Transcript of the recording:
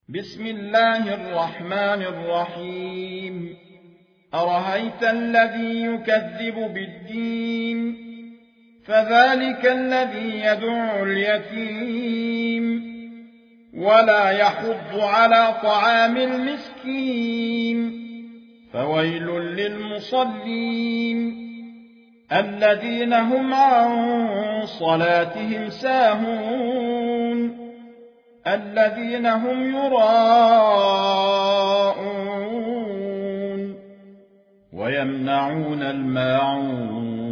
بسم الله الرحمن الرحيم أرهيت الذي يكذب بالدين فذلك الذي يدع اليتيم ولا يحض على طعام المسكين فويل للمصلين الذين هم عن صلاتهم ساهون الذين هم يراءون ويمنعون الماعون